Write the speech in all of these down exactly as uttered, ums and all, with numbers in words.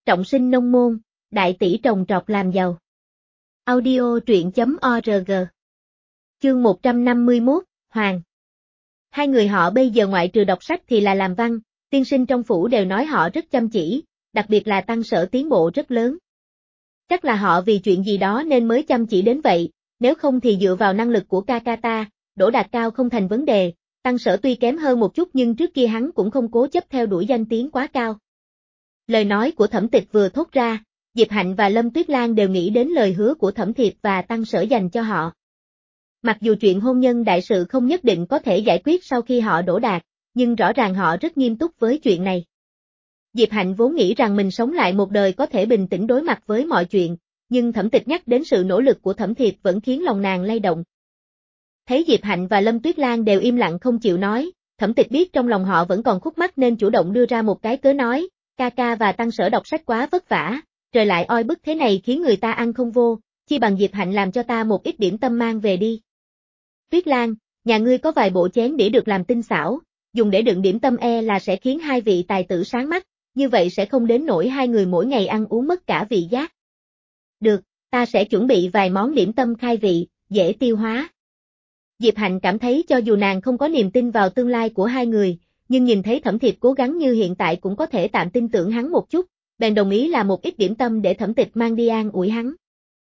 trọng sinh nông môn, đại tỷ trồng trọt làm giàu. Audio truyện chấm org. Chương một trăm năm mươi mốt, Hoàng. Hai người họ bây giờ ngoại trừ đọc sách thì là làm văn, tiên sinh trong phủ đều nói họ rất chăm chỉ, đặc biệt là Tăng Sở tiến bộ rất lớn. Chắc là họ vì chuyện gì đó nên mới chăm chỉ đến vậy, nếu không thì dựa vào năng lực của ca ca ta, đỗ đạt cao không thành vấn đề. Tăng Sở tuy kém hơn một chút nhưng trước kia hắn cũng không cố chấp theo đuổi danh tiếng quá cao. Lời nói của Thẩm Tịch vừa thốt ra, Diệp Hạnh và Lâm Tuyết Lan đều nghĩ đến lời hứa của Thẩm Thiệp và Tăng Sở dành cho họ. Mặc dù chuyện hôn nhân đại sự không nhất định có thể giải quyết sau khi họ đỗ đạt, nhưng rõ ràng họ rất nghiêm túc với chuyện này. Diệp Hạnh vốn nghĩ rằng mình sống lại một đời có thể bình tĩnh đối mặt với mọi chuyện, nhưng Thẩm Tịch nhắc đến sự nỗ lực của Thẩm Thiệp vẫn khiến lòng nàng lay động. Thấy Diệp Hạnh và Lâm Tuyết Lan đều im lặng không chịu nói, Thẩm Tịch biết trong lòng họ vẫn còn khúc mắc nên chủ động đưa ra một cái cớ nói, ca ca và Tăng Sở đọc sách quá vất vả, trời lại oi bức thế này khiến người ta ăn không vô, chi bằng Diệp Hạnh làm cho ta một ít điểm tâm mang về đi. Tuyết Lan, nhà ngươi có vài bộ chén đĩa được làm tinh xảo, dùng để đựng điểm tâm e là sẽ khiến hai vị tài tử sáng mắt, như vậy sẽ không đến nỗi hai người mỗi ngày ăn uống mất cả vị giác. Được, ta sẽ chuẩn bị vài món điểm tâm khai vị, dễ tiêu hóa. Diệp Hạnh cảm thấy cho dù nàng không có niềm tin vào tương lai của hai người, nhưng nhìn thấy Thẩm Thiệp cố gắng như hiện tại cũng có thể tạm tin tưởng hắn một chút, bèn đồng ý làm một ít điểm tâm để Thẩm Tịch mang đi an ủi hắn.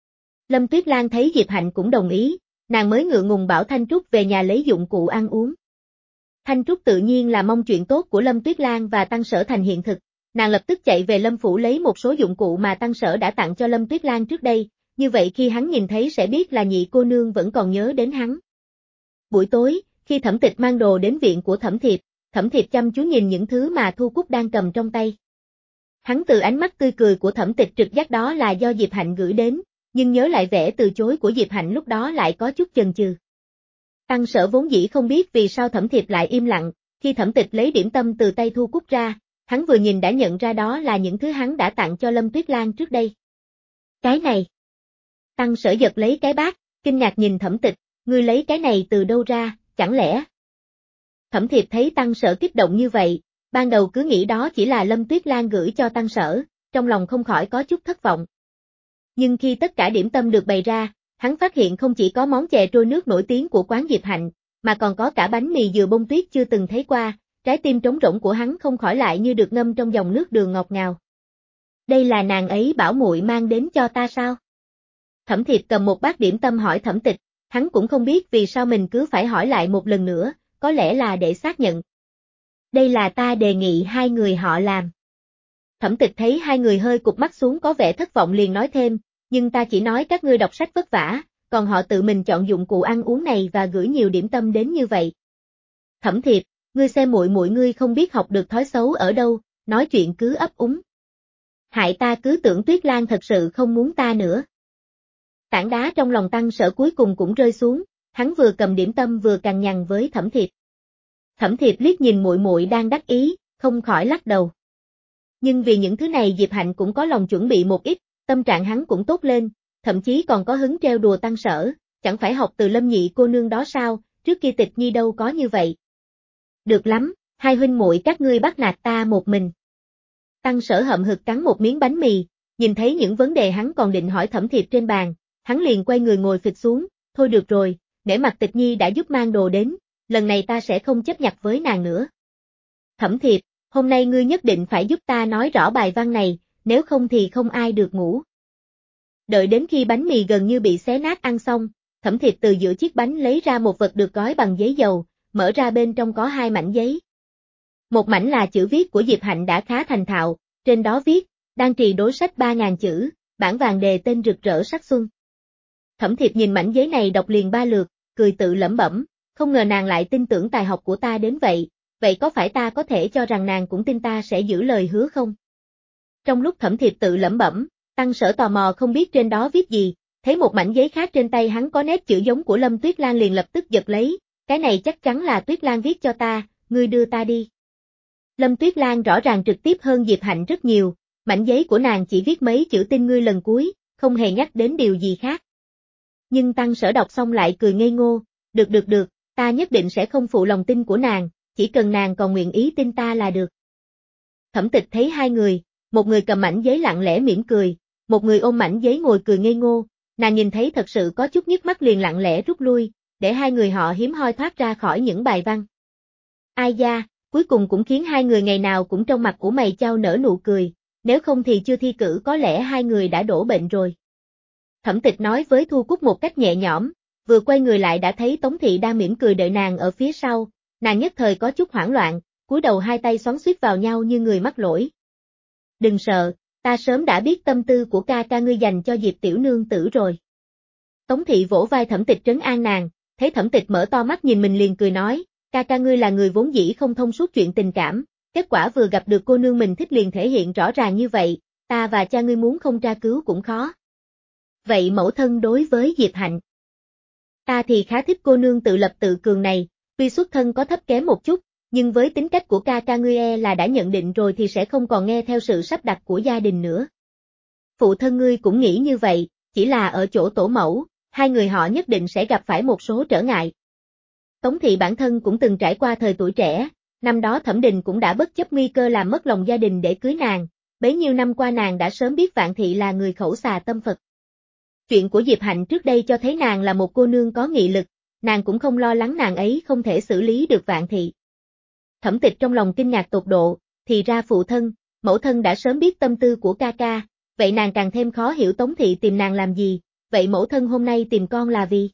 Lâm Tuyết Lan thấy Diệp Hạnh cũng đồng ý, nàng mới ngượng ngùng bảo Thanh Trúc về nhà lấy dụng cụ ăn uống. Thanh Trúc tự nhiên là mong chuyện tốt của Lâm Tuyết Lan và Tăng Sở thành hiện thực, nàng lập tức chạy về Lâm phủ lấy một số dụng cụ mà Tăng Sở đã tặng cho Lâm Tuyết Lan trước đây, như vậy khi hắn nhìn thấy sẽ biết là nhị cô nương vẫn còn nhớ đến hắn. Buổi tối, khi Thẩm Tịch mang đồ đến viện của Thẩm Thiệp, Thẩm Thiệp chăm chú nhìn những thứ mà Thu Cúc đang cầm trong tay. Hắn từ ánh mắt tươi cười của Thẩm Tịch trực giác đó là do Diệp Hạnh gửi đến, nhưng nhớ lại vẻ từ chối của Diệp Hạnh lúc đó lại có chút chần chừ. Tăng Sở vốn dĩ không biết vì sao Thẩm Thiệp lại im lặng, khi Thẩm Tịch lấy điểm tâm từ tay Thu Cúc ra, hắn vừa nhìn đã nhận ra đó là những thứ hắn đã tặng cho Lâm Tuyết Lan trước đây. Cái này. Tăng Sở giật lấy cái bát, kinh ngạc nhìn Thẩm Tịch, ngươi lấy cái này từ đâu ra, chẳng lẽ? Thẩm Thiệp thấy Tăng Sở kích động như vậy, ban đầu cứ nghĩ đó chỉ là Lâm Tuyết Lan gửi cho Tăng Sở, trong lòng không khỏi có chút thất vọng. Nhưng khi tất cả điểm tâm được bày ra, hắn phát hiện không chỉ có món chè trôi nước nổi tiếng của quán Diệp Hạnh, mà còn có cả bánh mì dừa bông tuyết chưa từng thấy qua, trái tim trống rỗng của hắn không khỏi lại như được ngâm trong dòng nước đường ngọt ngào. Đây là nàng ấy bảo muội mang đến cho ta sao? Thẩm Thiệp cầm một bát điểm tâm hỏi Thẩm Tịch, hắn cũng không biết vì sao mình cứ phải hỏi lại một lần nữa, có lẽ là để xác nhận. Đây là ta đề nghị hai người họ làm. Thẩm Tịch thấy hai người hơi cụp mắt xuống có vẻ thất vọng liền nói thêm, nhưng ta chỉ nói các ngươi đọc sách vất vả, còn họ tự mình chọn dụng cụ ăn uống này và gửi nhiều điểm tâm đến như vậy. Thẩm Thiệp, ngươi xem muội muội ngươi không biết học được thói xấu ở đâu, nói chuyện cứ ấp úng. Hại ta cứ tưởng Tuyết Lan thật sự không muốn ta nữa. Tảng đá trong lòng Tăng Sở cuối cùng cũng rơi xuống, hắn vừa cầm điểm tâm vừa cằn nhằn với Thẩm Thiệp. Thẩm Thiệp liếc nhìn muội muội đang đắc ý, không khỏi lắc đầu. Nhưng vì những thứ này Diệp Hạnh cũng có lòng chuẩn bị một ít, tâm trạng hắn cũng tốt lên, thậm chí còn có hứng trêu đùa Tăng Sở, chẳng phải học từ Lâm nhị cô nương đó sao, trước kia Tịch Nhi đâu có như vậy. Được lắm, hai huynh muội các ngươi bắt nạt ta một mình. Tăng Sở hậm hực cắn một miếng bánh mì, nhìn thấy những vấn đề hắn còn định hỏi Thẩm Thiệp trên bàn, hắn liền quay người ngồi phịch xuống, thôi được rồi, nể mặt Tịch Nhi đã giúp mang đồ đến, lần này ta sẽ không chấp nhặt với nàng nữa. Thẩm Thiệp, hôm nay ngươi nhất định phải giúp ta nói rõ bài văn này, nếu không thì không ai được ngủ. Đợi đến khi bánh mì gần như bị xé nát ăn xong, Thẩm Thiệp từ giữa chiếc bánh lấy ra một vật được gói bằng giấy dầu, mở ra bên trong có hai mảnh giấy. Một mảnh là chữ viết của Diệp Hạnh đã khá thành thạo, trên đó viết, đan trì đối sách ba ngàn chữ, bản vàng đề tên rực rỡ sắc xuân. Thẩm Thiệp nhìn mảnh giấy này đọc liền ba lượt, cười tự lẩm bẩm, không ngờ nàng lại tin tưởng tài học của ta đến vậy, vậy có phải ta có thể cho rằng nàng cũng tin ta sẽ giữ lời hứa không? Trong lúc Thẩm Thiệp tự lẩm bẩm, Tăng Sở tò mò không biết trên đó viết gì, thấy một mảnh giấy khác trên tay hắn có nét chữ giống của Lâm Tuyết Lan liền lập tức giật lấy, cái này chắc chắn là Tuyết Lan viết cho ta, ngươi đưa ta đi. Lâm Tuyết Lan rõ ràng trực tiếp hơn Diệp Hạnh rất nhiều, mảnh giấy của nàng chỉ viết mấy chữ tin ngươi lần cuối, không hề nhắc đến điều gì khác. Nhưng Tăng Sở đọc xong lại cười ngây ngô, được được được, ta nhất định sẽ không phụ lòng tin của nàng, chỉ cần nàng còn nguyện ý tin ta là được. Thẩm Tịch thấy hai người, một người cầm mảnh giấy lặng lẽ mỉm cười, một người ôm mảnh giấy ngồi cười ngây ngô, nàng nhìn thấy thật sự có chút nhức mắt liền lặng lẽ rút lui, để hai người họ hiếm hoi thoát ra khỏi những bài văn. Ai da, cuối cùng cũng khiến hai người ngày nào cũng trong mặt ủ mày chau nở nụ cười, nếu không thì chưa thi cử có lẽ hai người đã đổ bệnh rồi. Thẩm Tịch nói với Thu Cúc một cách nhẹ nhõm, vừa quay người lại đã thấy Tống Thị đang mỉm cười đợi nàng ở phía sau, nàng nhất thời có chút hoảng loạn, cúi đầu hai tay xoắn xuýt vào nhau như người mắc lỗi. Đừng sợ, ta sớm đã biết tâm tư của ca ca ngươi dành cho Diệp tiểu nương tử rồi. Tống Thị vỗ vai Thẩm Tịch trấn an nàng, thấy Thẩm Tịch mở to mắt nhìn mình liền cười nói, ca ca ngươi là người vốn dĩ không thông suốt chuyện tình cảm, kết quả vừa gặp được cô nương mình thích liền thể hiện rõ ràng như vậy, ta và cha ngươi muốn không tra cứu cũng khó. Vậy mẫu thân đối với Diệp Hạnh? Ta thì khá thích cô nương tự lập tự cường này, tuy xuất thân có thấp kém một chút, nhưng với tính cách của ca ca ngươi e là đã nhận định rồi thì sẽ không còn nghe theo sự sắp đặt của gia đình nữa. Phụ thân ngươi cũng nghĩ như vậy, chỉ là ở chỗ tổ mẫu, hai người họ nhất định sẽ gặp phải một số trở ngại. Tống Thị bản thân cũng từng trải qua thời tuổi trẻ, năm đó Thẩm Đình cũng đã bất chấp nguy cơ làm mất lòng gia đình để cưới nàng, bấy nhiêu năm qua nàng đã sớm biết Vạn Thị là người khẩu xà tâm Phật. Chuyện của Diệp Hạnh trước đây cho thấy nàng là một cô nương có nghị lực, nàng cũng không lo lắng nàng ấy không thể xử lý được Vạn Thị. Thẩm Tịch trong lòng kinh ngạc tột độ, thì ra phụ thân, mẫu thân đã sớm biết tâm tư của ca ca, vậy nàng càng thêm khó hiểu Tống Thị tìm nàng làm gì, vậy mẫu thân hôm nay tìm con là vì?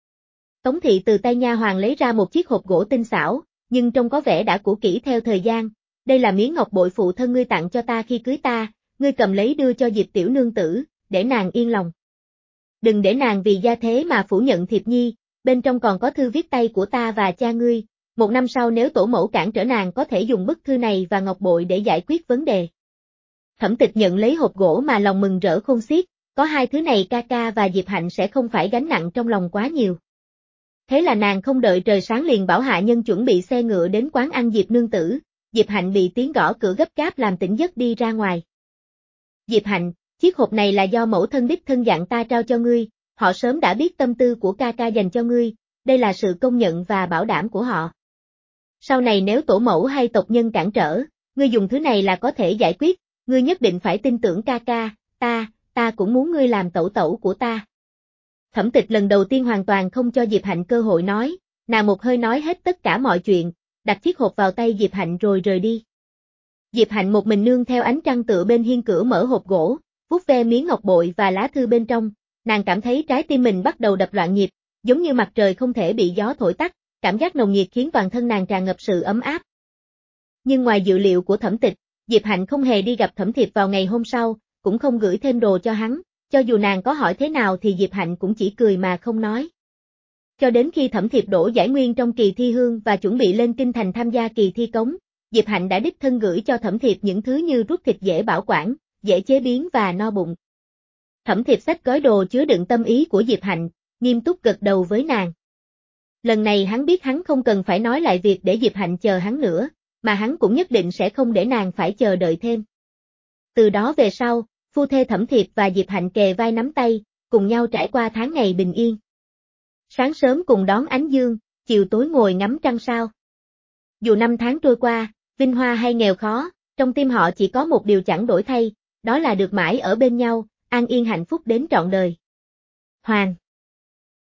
Tống Thị từ tay nha hoàn lấy ra một chiếc hộp gỗ tinh xảo, nhưng trông có vẻ đã cũ kỹ theo thời gian, đây là miếng ngọc bội phụ thân ngươi tặng cho ta khi cưới ta, ngươi cầm lấy đưa cho Diệp tiểu nương tử, để nàng yên lòng. Đừng để nàng vì gia thế mà phủ nhận Thiệp Nhi, bên trong còn có thư viết tay của ta và cha ngươi, một năm sau nếu tổ mẫu cản trở nàng có thể dùng bức thư này và ngọc bội để giải quyết vấn đề. Thẩm Tịch nhận lấy hộp gỗ mà lòng mừng rỡ khôn xiết, có hai thứ này ca ca và Diệp Hạnh sẽ không phải gánh nặng trong lòng quá nhiều. Thế là nàng không đợi trời sáng liền bảo hạ nhân chuẩn bị xe ngựa đến quán ăn Diệp nương tử, Diệp Hạnh bị tiếng gõ cửa gấp gáp làm tỉnh giấc đi ra ngoài. Diệp Hạnh, chiếc hộp này là do mẫu thân đích thân dặn ta trao cho ngươi, họ sớm đã biết tâm tư của ca ca dành cho ngươi, đây là sự công nhận và bảo đảm của họ. Sau này nếu tổ mẫu hay tộc nhân cản trở, ngươi dùng thứ này là có thể giải quyết, ngươi nhất định phải tin tưởng ca ca, ta, ta cũng muốn ngươi làm tẩu tẩu của ta. Thẩm Tịch lần đầu tiên hoàn toàn không cho Diệp Hạnh cơ hội nói, nàng một hơi nói hết tất cả mọi chuyện, đặt chiếc hộp vào tay Diệp Hạnh rồi rời đi. Diệp Hạnh một mình nương theo ánh trăng tựa bên hiên cửa mở hộp gỗ, vuốt ve miếng ngọc bội và lá thư bên trong, nàng cảm thấy trái tim mình bắt đầu đập loạn nhịp, giống như mặt trời không thể bị gió thổi tắt, cảm giác nồng nhiệt khiến toàn thân nàng tràn ngập sự ấm áp. Nhưng ngoài dự liệu của Thẩm Tịch, Diệp Hạnh không hề đi gặp Thẩm Thiệp vào ngày hôm sau, cũng không gửi thêm đồ cho hắn, cho dù nàng có hỏi thế nào thì Diệp Hạnh cũng chỉ cười mà không nói. Cho đến khi Thẩm Thiệp đổ giải nguyên trong kỳ thi hương và chuẩn bị lên kinh thành tham gia kỳ thi cống, Diệp Hạnh đã đích thân gửi cho Thẩm Thiệp những thứ như rút thịt dễ bảo quản, dễ chế biến và no bụng. Thẩm Thiệp xách gói đồ chứa đựng tâm ý của Diệp Hạnh, nghiêm túc gật đầu với nàng. Lần này hắn biết hắn không cần phải nói lại việc để Diệp Hạnh chờ hắn nữa, mà hắn cũng nhất định sẽ không để nàng phải chờ đợi thêm. Từ đó về sau, phu thê Thẩm Thiệp và Diệp Hạnh kề vai nắm tay, cùng nhau trải qua tháng ngày bình yên. Sáng sớm cùng đón ánh dương, chiều tối ngồi ngắm trăng sao. Dù năm tháng trôi qua, vinh hoa hay nghèo khó, trong tim họ chỉ có một điều chẳng đổi thay, đó là được mãi ở bên nhau, an yên hạnh phúc đến trọn đời. Hoàng